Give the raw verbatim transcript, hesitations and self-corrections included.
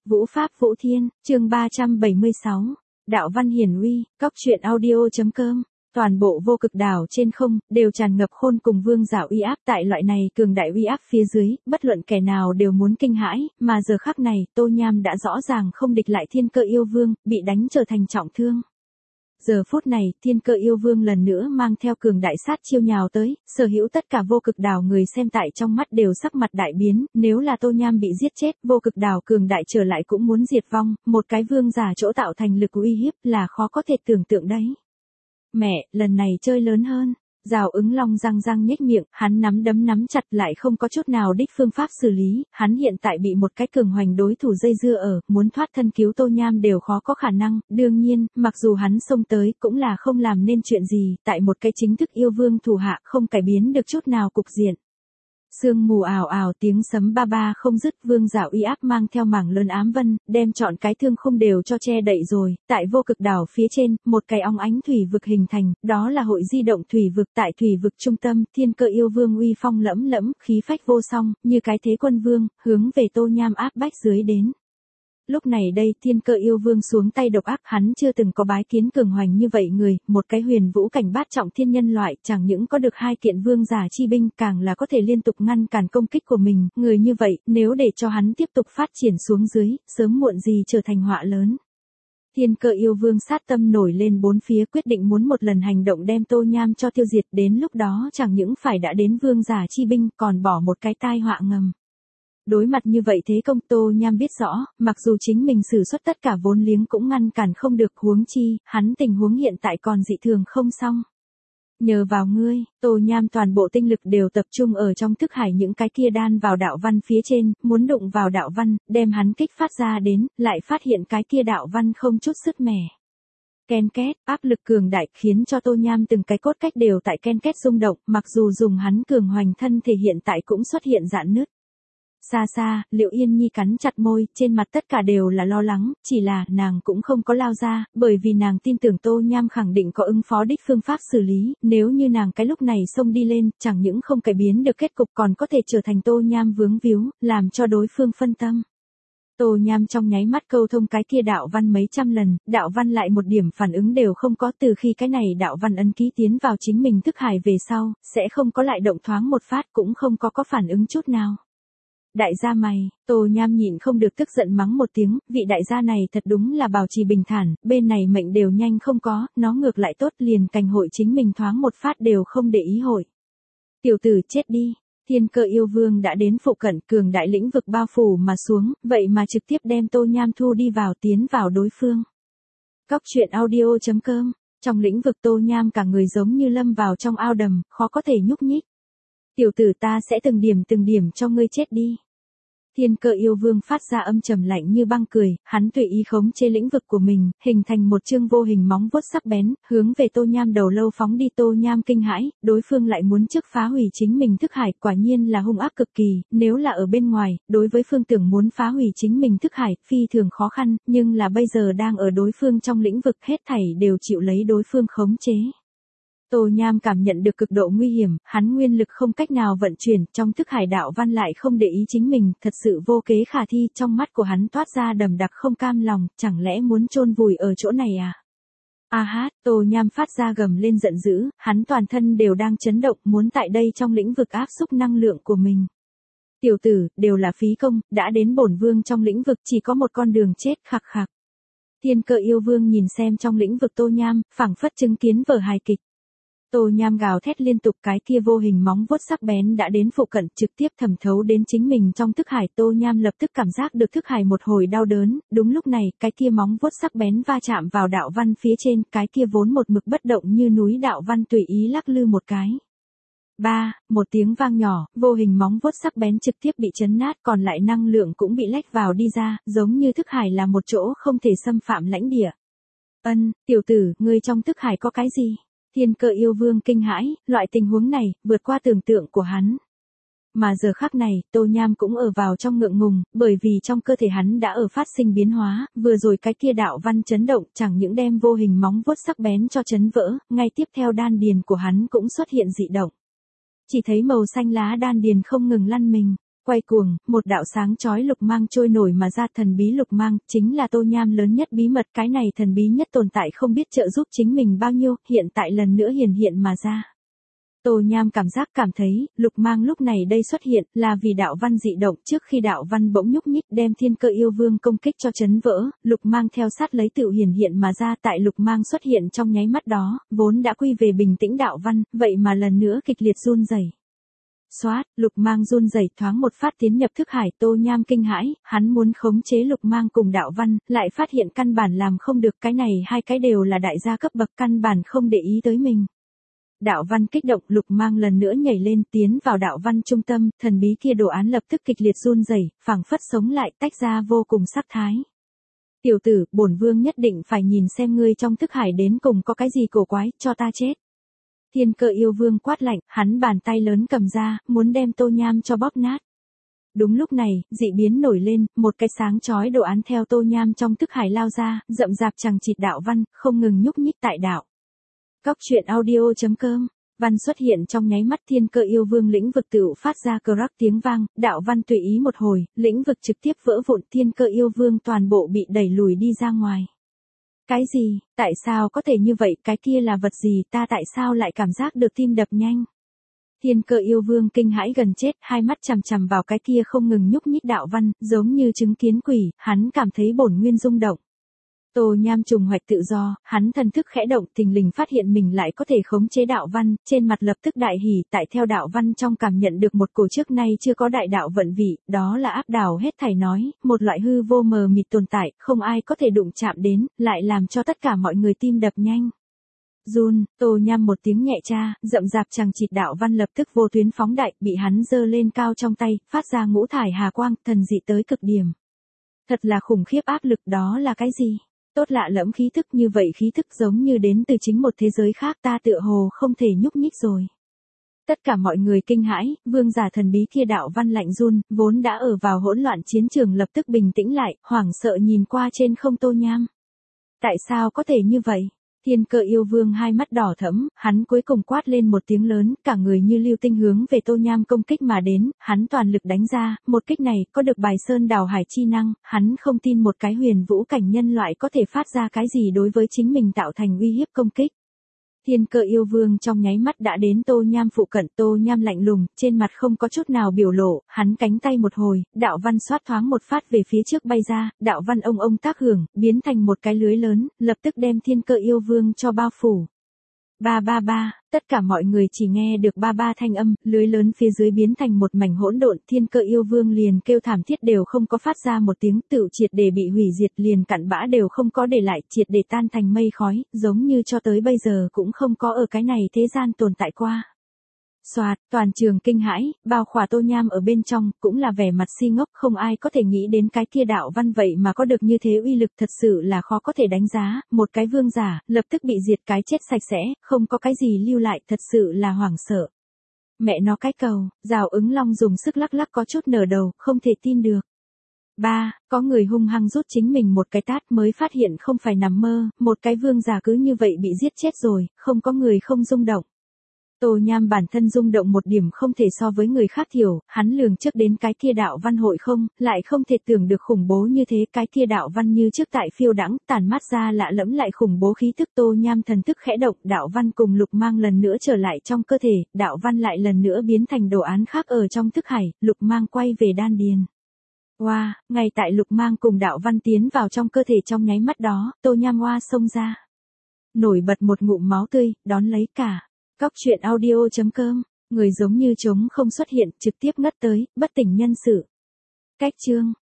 Vũ Pháp Vũ Thiên, chương ba trăm bảy mươi sáu, Đạo Văn Hiển Uy, Cóc truyện audio.com. Toàn bộ vô cực đảo trên không, đều tràn ngập khôn cùng vương giả uy áp. Tại loại này cường đại uy áp phía dưới, bất luận kẻ nào đều muốn kinh hãi, mà giờ khắc này, Tô Nham đã rõ ràng không địch lại Thiên Cơ Yêu Vương, bị đánh trở thành trọng thương. Giờ phút này, Thiên Cơ Yêu Vương lần nữa mang theo cường đại sát chiêu nhào tới, sở hữu tất cả vô cực đảo người xem tại trong mắt đều sắc mặt đại biến, nếu là Tô Nham bị giết chết, vô cực đảo cường đại trở lại cũng muốn diệt vong, một cái vương giả chỗ tạo thành lực uy hiếp là khó có thể tưởng tượng đấy. Mẹ, lần này chơi lớn hơn. Rào ứng long răng răng nhếch miệng, hắn nắm đấm nắm chặt lại không có chút nào đích phương pháp xử lý, hắn hiện tại bị một cái cường hoành đối thủ dây dưa ở, muốn thoát thân cứu Tô Nham đều khó có khả năng, đương nhiên, mặc dù hắn xông tới cũng là không làm nên chuyện gì, tại một cái chính thức yêu vương thủ hạ không cải biến được chút nào cục diện. Sương mù ảo ảo tiếng sấm ba ba không dứt, vương giả uy áp mang theo mảng lớn ám vân, đem trọn cái thương không đều cho che đậy rồi. Tại vô cực đảo phía trên, một cái óng ánh thủy vực hình thành, đó là hội di động thủy vực. Tại thủy vực trung tâm, Thiên Cơ Yêu Vương uy phong lẫm lẫm, khí phách vô song, như cái thế quân vương, hướng về Tô Nham áp bách dưới đến. Lúc này đây, Thiên Cơ Yêu Vương xuống tay độc ác, hắn chưa từng có bái kiến cường hoành như vậy người, một cái huyền vũ cảnh bát trọng thiên nhân loại, chẳng những có được hai kiện vương giả chi binh, càng là có thể liên tục ngăn cản công kích của mình, người như vậy, nếu để cho hắn tiếp tục phát triển xuống dưới, sớm muộn gì trở thành họa lớn. Thiên Cơ Yêu Vương sát tâm nổi lên bốn phía, quyết định muốn một lần hành động đem Tô Nham cho tiêu diệt, đến lúc đó chẳng những phải đã đến vương giả chi binh, còn bỏ một cái tai họa ngầm. Đối mặt như vậy thế công, Tô Nham biết rõ, mặc dù chính mình sử xuất tất cả vốn liếng cũng ngăn cản không được, huống chi, hắn tình huống hiện tại còn dị thường không xong. Nhờ vào ngươi, Tô Nham toàn bộ tinh lực đều tập trung ở trong thức hải những cái kia đan vào đạo văn phía trên, muốn đụng vào đạo văn, đem hắn kích phát ra đến, lại phát hiện cái kia đạo văn không chút sứt mẻ. Ken két, áp lực cường đại khiến cho Tô Nham từng cái cốt cách đều tại ken két rung động, mặc dù dùng hắn cường hoành thân thể hiện tại cũng xuất hiện rạn nứt. Xa xa, Liệu Yên Nhi cắn chặt môi, trên mặt tất cả đều là lo lắng, chỉ là nàng cũng không có lao ra, bởi vì nàng tin tưởng Tô Nham khẳng định có ứng phó đích phương pháp xử lý, nếu như nàng cái lúc này xông đi lên, chẳng những không cải biến được kết cục còn có thể trở thành Tô Nham vướng víu, làm cho đối phương phân tâm. Tô Nham trong nháy mắt câu thông cái kia đạo văn mấy trăm lần, đạo văn lại một điểm phản ứng đều không có, từ khi cái này đạo văn ấn ký tiến vào chính mình thức hải về sau, sẽ không có lại động thoáng một phát, cũng không có có phản ứng chút nào. Đại gia mày, Tô Nham nhịn không được tức giận mắng một tiếng, vị đại gia này thật đúng là bảo trì bình thản, bên này mệnh đều nhanh không có, nó ngược lại tốt, liền cành hội chính mình thoáng một phát đều không để ý hội. Tiểu tử chết đi, Thiên Cơ Yêu Vương đã đến phụ cận, cường đại lĩnh vực bao phủ mà xuống, vậy mà trực tiếp đem Tô Nham thu đi vào, tiến vào đối phương. Cóc truyện audio.com, trong lĩnh vực Tô Nham cả người giống như lâm vào trong ao đầm, khó có thể nhúc nhích. Tiểu tử ta sẽ từng điểm từng điểm cho ngươi chết đi. Thiên Cơ Yêu Vương phát ra âm trầm lạnh như băng cười, hắn tùy ý khống chế lĩnh vực của mình, hình thành một chương vô hình móng vuốt sắc bén, hướng về Tô Nham đầu lâu phóng đi. Tô Nham kinh hãi, đối phương lại muốn trước phá hủy chính mình thức hải, quả nhiên là hung ác cực kỳ, nếu là ở bên ngoài, đối với phương tưởng muốn phá hủy chính mình thức hải, phi thường khó khăn, nhưng là bây giờ đang ở đối phương trong lĩnh vực, hết thảy đều chịu lấy đối phương khống chế. Tô Nham cảm nhận được cực độ nguy hiểm, hắn nguyên lực không cách nào vận chuyển, trong thức hải đạo văn lại không để ý chính mình, thật sự vô kế khả thi, trong mắt của hắn toát ra đầm đặc không cam lòng, chẳng lẽ muốn chôn vùi ở chỗ này à? A hát, Tô Nham phát ra gầm lên giận dữ, hắn toàn thân đều đang chấn động, muốn tại đây trong lĩnh vực áp xúc năng lượng của mình. Tiểu tử, đều là phí công, đã đến bổn vương trong lĩnh vực chỉ có một con đường chết, khạc khạc. Thiên Cơ Yêu Vương nhìn xem trong lĩnh vực Tô Nham, phảng phất chứng kiến vở hài kịch. Tô Nham gào thét liên tục, cái kia vô hình móng vuốt sắc bén đã đến phụ cận, trực tiếp thẩm thấu đến chính mình trong thức hải. Tô Nham lập tức cảm giác được thức hải một hồi đau đớn, đúng lúc này, cái kia móng vuốt sắc bén va chạm vào đạo văn phía trên, cái kia vốn một mực bất động như núi đạo văn tùy ý lắc lư một cái. Ba, một tiếng vang nhỏ, vô hình móng vuốt sắc bén trực tiếp bị chấn nát, còn lại năng lượng cũng bị lách vào đi ra, giống như thức hải là một chỗ không thể xâm phạm lãnh địa. Ân, tiểu tử, ngươi trong thức hải có cái gì? Thiên Cơ Yêu Vương kinh hãi, loại tình huống này, vượt qua tưởng tượng của hắn. Mà giờ khắc này, Tô Nham cũng ở vào trong ngượng ngùng, bởi vì trong cơ thể hắn đã ở phát sinh biến hóa, vừa rồi cái kia đạo văn chấn động, chẳng những đem vô hình móng vuốt sắc bén cho chấn vỡ, ngay tiếp theo đan điền của hắn cũng xuất hiện dị động. Chỉ thấy màu xanh lá đan điền không ngừng lăn mình. Quay cuồng, một đạo sáng chói lục mang trôi nổi mà ra, thần bí lục mang, chính là Tô Nham lớn nhất bí mật, cái này thần bí nhất tồn tại không biết trợ giúp chính mình bao nhiêu, hiện tại lần nữa hiển hiện mà ra. Tô Nham cảm giác cảm thấy, lục mang lúc này đây xuất hiện, là vì đạo văn dị động, trước khi đạo văn bỗng nhúc nhích đem thiên cơ yêu vương công kích cho chấn vỡ, lục mang theo sát lấy tự hiển hiện mà ra, tại lục mang xuất hiện trong nháy mắt đó, vốn đã quy về bình tĩnh đạo văn, vậy mà lần nữa kịch liệt run rẩy. Xoát, lục mang run rẩy thoáng một phát tiến nhập thức hải, Tô Nham kinh hãi, hắn muốn khống chế lục mang cùng đạo văn, lại phát hiện căn bản làm không được, cái này hai cái đều là đại gia cấp bậc, căn bản không để ý tới mình. Đạo văn kích động, lục mang lần nữa nhảy lên tiến vào đạo văn trung tâm, thần bí kia đồ án lập tức kịch liệt run rẩy, phảng phất sống lại, tách ra vô cùng sắc thái. Tiểu tử, bổn vương nhất định phải nhìn xem ngươi trong thức hải đến cùng có cái gì cổ quái, cho ta chết. Thiên cơ yêu vương quát lạnh, hắn bàn tay lớn cầm ra, muốn đem Tô Nham cho bóp nát. Đúng lúc này, dị biến nổi lên, một cái sáng chói đồ án theo Tô Nham trong thức hải lao ra, rậm rạp chằng chịt đạo văn, không ngừng nhúc nhích tại đạo. Cóc truyện audio chấm com, văn xuất hiện trong nháy mắt, thiên cơ yêu vương lĩnh vực tự phát ra crack tiếng vang, đạo văn tùy ý một hồi, lĩnh vực trực tiếp vỡ vụn, thiên cơ yêu vương toàn bộ bị đẩy lùi đi ra ngoài. Cái gì, tại sao có thể như vậy, cái kia là vật gì, ta tại sao lại cảm giác được tim đập nhanh? Thiên cơ yêu vương kinh hãi gần chết, hai mắt chằm chằm vào cái kia không ngừng nhúc nhích đạo văn, giống như chứng kiến quỷ, hắn cảm thấy bổn nguyên rung động. Tô Nham trùng hoạch tự do, hắn thần thức khẽ động, thình lình phát hiện mình lại có thể khống chế đạo văn, trên mặt lập tức đại hỉ, tại theo đạo văn trong cảm nhận được một cổ trước nay chưa có đại đạo vận vị, đó là áp đảo hết thảy nói, một loại hư vô mờ mịt tồn tại, không ai có thể đụng chạm đến, lại làm cho tất cả mọi người tim đập nhanh. Run, Tô Nham một tiếng nhẹ cha, rậm rạp chằng chịt đạo văn lập tức vô tuyến phóng đại, bị hắn giơ lên cao trong tay, phát ra ngũ thải hà quang, thần dị tới cực điểm. Thật là khủng khiếp áp lực, đó là cái gì? Tốt lạ lẫm khí thức, như vậy khí thức giống như đến từ chính một thế giới khác, ta tựa hồ không thể nhúc nhích rồi. Tất cả mọi người kinh hãi, vương giả thần bí kia đạo văn lạnh run, vốn đã ở vào hỗn loạn chiến trường lập tức bình tĩnh lại, hoảng sợ nhìn qua trên không Tô Nham. Tại sao có thể như vậy? Thiên cơ yêu vương hai mắt đỏ thẫm, hắn cuối cùng quát lên một tiếng lớn, cả người như lưu tinh hướng về Tô Nham công kích mà đến, hắn toàn lực đánh ra, một kích này có được bài sơn đảo hải chi năng, hắn không tin một cái huyền vũ cảnh nhân loại có thể phát ra cái gì đối với chính mình tạo thành uy hiếp công kích. Thiên cơ yêu vương trong nháy mắt đã đến Tô Nham phụ cận, Tô Nham lạnh lùng, trên mặt không có chút nào biểu lộ, hắn cánh tay một hồi, đạo văn xoát thoáng một phát về phía trước bay ra, đạo văn ông ông tác hưởng, biến thành một cái lưới lớn, lập tức đem thiên cơ yêu vương cho bao phủ. Ba ba ba, tất cả mọi người chỉ nghe được ba ba thanh âm, lưới lớn phía dưới biến thành một mảnh hỗn độn, thiên cơ yêu vương liền kêu thảm thiết đều không có phát ra một tiếng, tự triệt để bị hủy diệt, liền cặn bã đều không có để lại, triệt để tan thành mây khói, giống như cho tới bây giờ cũng không có ở cái này thế gian tồn tại qua. Soạt, toàn trường kinh hãi, bao khỏa Tô Nham ở bên trong, cũng là vẻ mặt si ngốc, không ai có thể nghĩ đến cái kia đạo văn vậy mà có được như thế uy lực, thật sự là khó có thể đánh giá, một cái vương giả, lập tức bị diệt cái chết sạch sẽ, không có cái gì lưu lại, thật sự là hoảng sợ. Mẹ nó cái cầu, Rào Ứng Long dùng sức lắc lắc có chút nở đầu, không thể tin được. Ba, có người hung hăng rút chính mình một cái tát mới phát hiện không phải nằm mơ, một cái vương giả cứ như vậy bị giết chết rồi, không có người không rung động. Tô Nham bản thân rung động một điểm không thể so với người khác thiểu, hắn lường trước đến cái kia đạo văn hội không, lại không thể tưởng được khủng bố như thế, cái kia đạo văn như trước tại phiêu đãng, tản mát ra lạ lẫm lại khủng bố khí tức. Tô Nham thần thức khẽ động, đạo văn cùng lục mang lần nữa trở lại trong cơ thể, đạo văn lại lần nữa biến thành đồ án khác ở trong thức hải, lục mang quay về đan điền. Oa, wow, ngay tại lục mang cùng đạo văn tiến vào trong cơ thể trong nháy mắt đó, Tô Nham oa xông ra. Nổi bật một ngụm máu tươi, đón lấy cả. Cóc truyện audio chấm com, người giống như trống không xuất hiện, trực tiếp ngất tới, bất tỉnh nhân sự. Cách chương